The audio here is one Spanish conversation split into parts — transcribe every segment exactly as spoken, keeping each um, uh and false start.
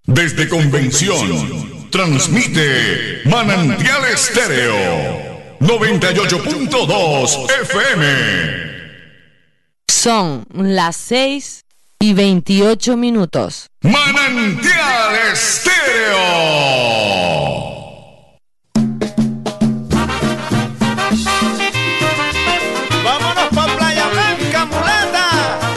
Desde Convención, transmite Manantial Estéreo, noventa y ocho punto dos F M. Son las seis y veintiocho minutos. Manantial Estéreo. Vámonos pa' Playa Blanca, mulata.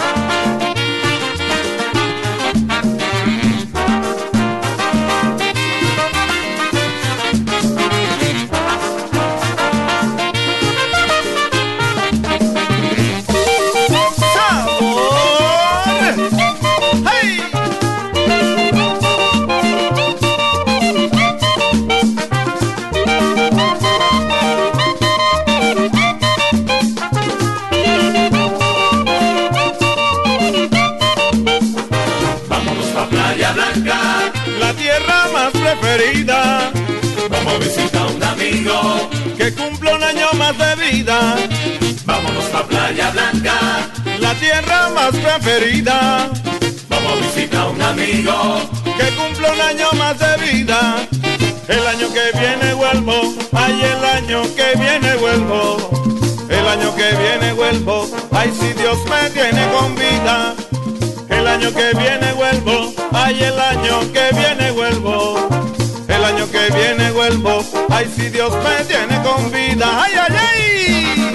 Preferida. Vamos a visitar a un amigo que cumple un año más de vida. Vámonos pa' Playa Blanca, la tierra más preferida. Vamos a visitar a un amigo que cumple un año más de vida. El año que viene vuelvo, ay, el año que viene vuelvo. El año que viene vuelvo, ay, si Dios me tiene con vida. El año que viene vuelvo, ay, el año que viene vuelvo. El año que viene vuelvo, ay, si Dios me tiene con vida. Ay, ay, ay.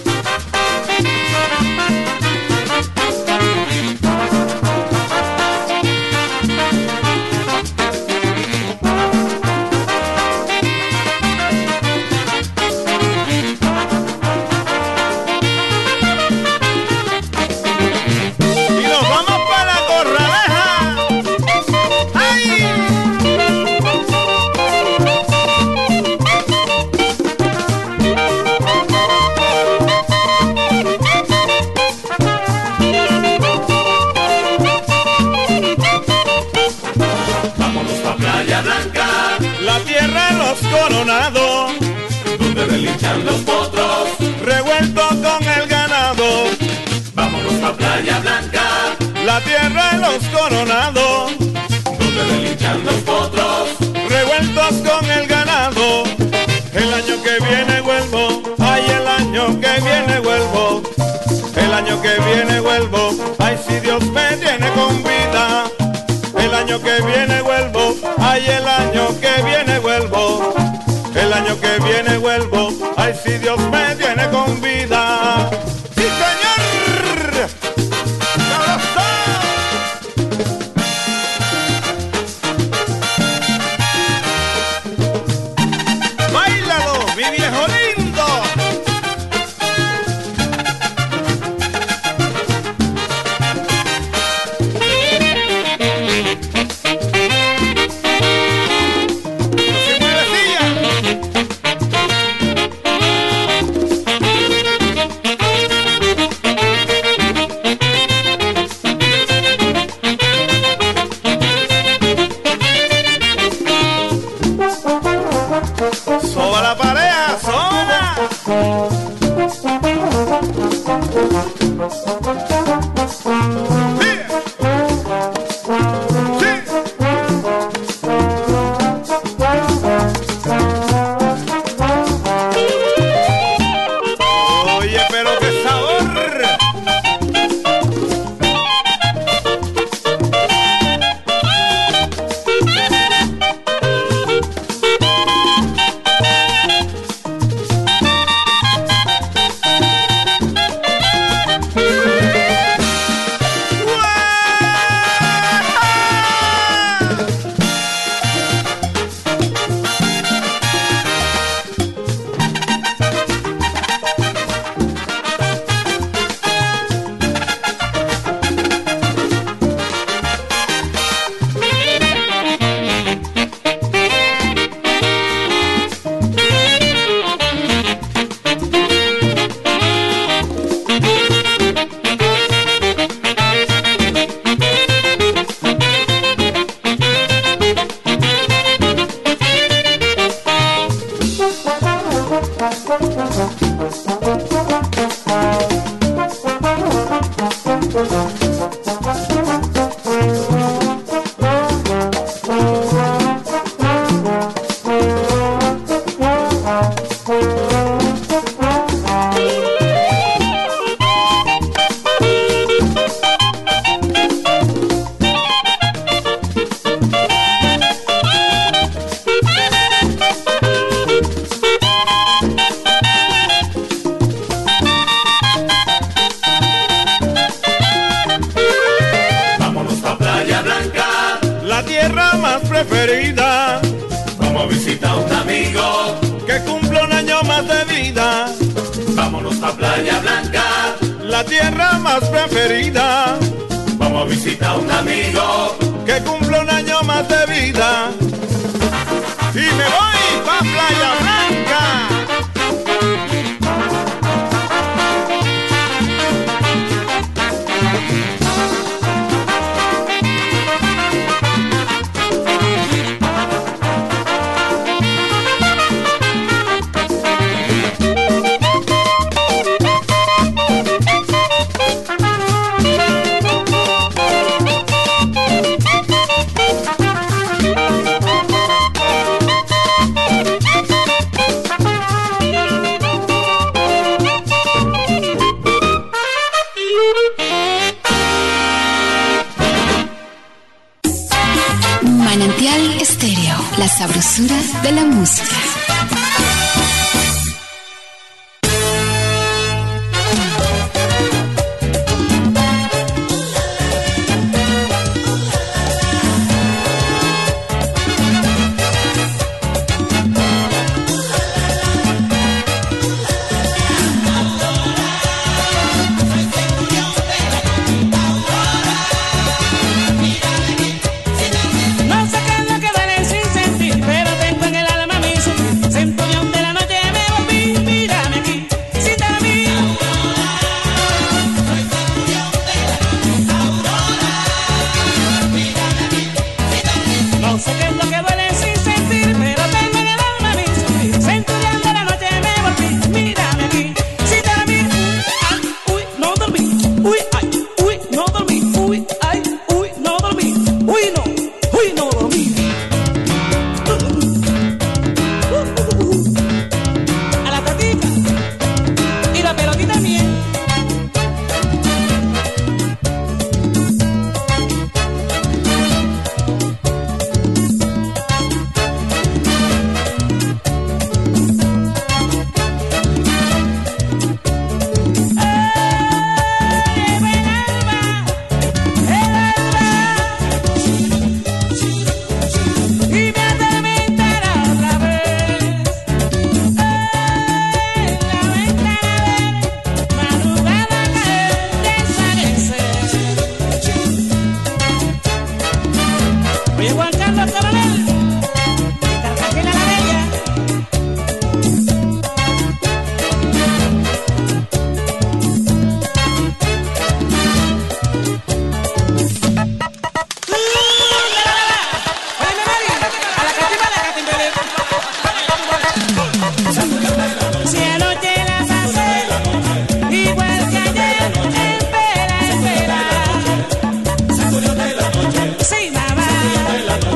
Coronado, donde relinchan los potros, revuelto con el ganado. Vámonos pa' Playa Blanca, la tierra de los coronados, donde relinchan los potros, revueltos con el ganado. El año que viene vuelvo, ay, el año que viene vuelvo. El año que viene vuelvo, ay, si Dios me tiene con vida. El año que viene vuelvo, ay, el año que viene vuelvo. El año que viene vuelvo, ay, si Dios me tiene con vida. ¡Sí, señor! ¡Sabroso! ¡Báilalo, mi viejo lindo! la tierra más preferida. Vamos a visitar a un amigo que cumple un año más de vida. Vámonos a Playa Blanca, la tierra más preferida. Vamos a visitar a un amigo que cumple un año más de vida. Y me voy pa' Playa Blanca. Manantial Estéreo, la sabrosura de la música. Sí, mamá.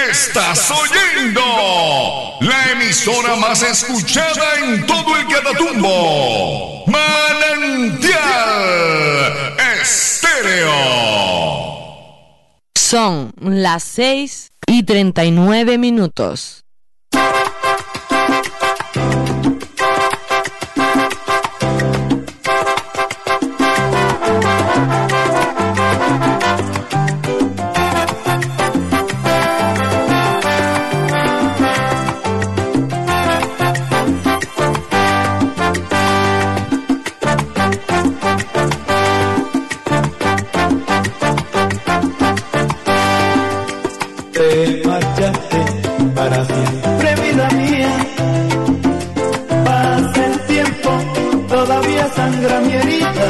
Estás oyendo la emisora más escuchada en todo el Catatumbo, Manantial Estéreo. Son las seis y treinta y nueve minutos. Para siempre, vida mía, pasa el tiempo, todavía sangra mi herida.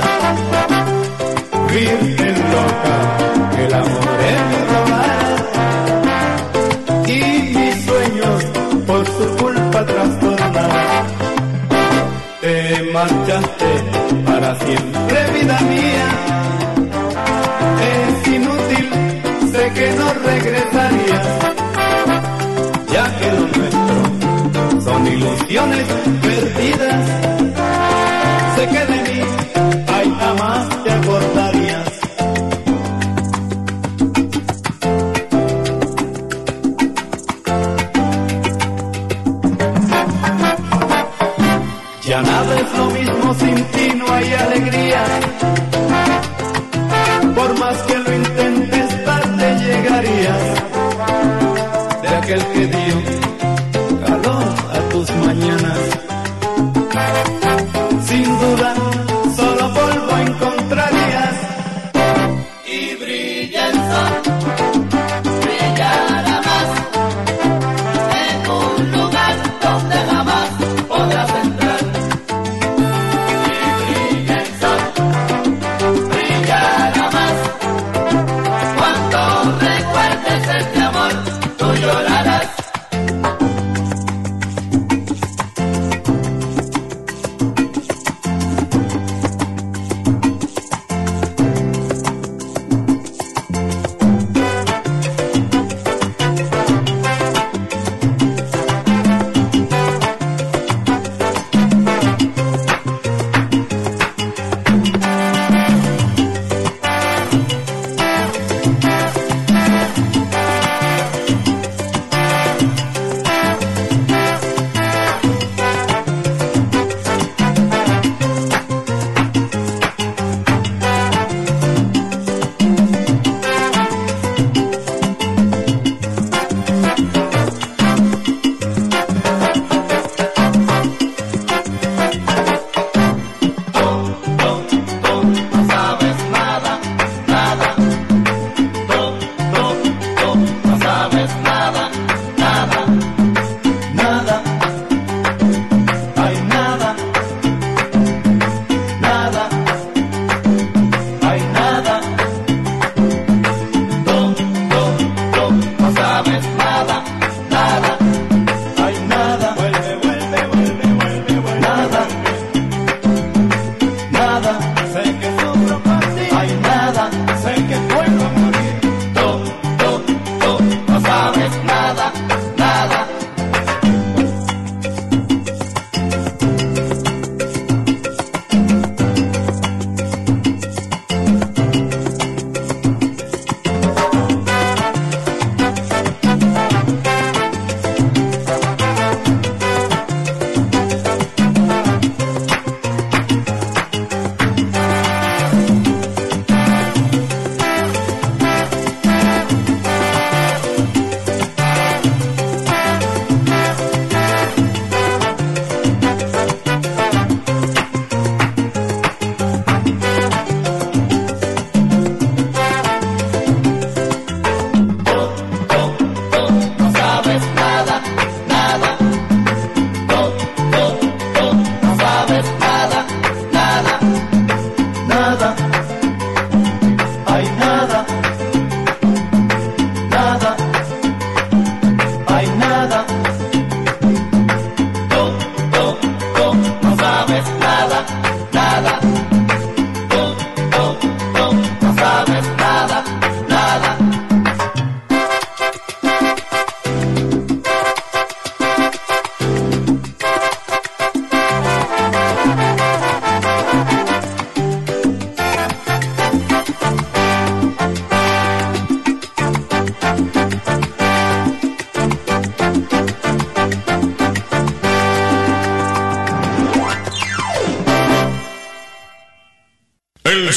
Virgen loca, el amor es mi robar y mis sueños por su culpa trastornar. Te marchaste para siempre, vida mía, es inútil, sé que no regresarías. Ya que lo nuestro son ilusiones perdidas, sé que de mí ay jamás te acordarías. Ya nada es lo mismo sin ti, no hay alegría. Por más que lo intentes, tarde llegarías. De aquel que dio calor a tus mañanas, sin duda solo polvo encontrarías. Y brilla el sol, brillará más en un lugar donde jamás podrás entrar. Y brilla el sol, brillará más cuando recuerdes este amor, tú llorarás.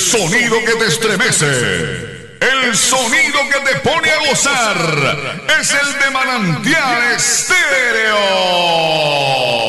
sonido que te estremece. El sonido que te pone a gozar es el de Manantial Estéreo.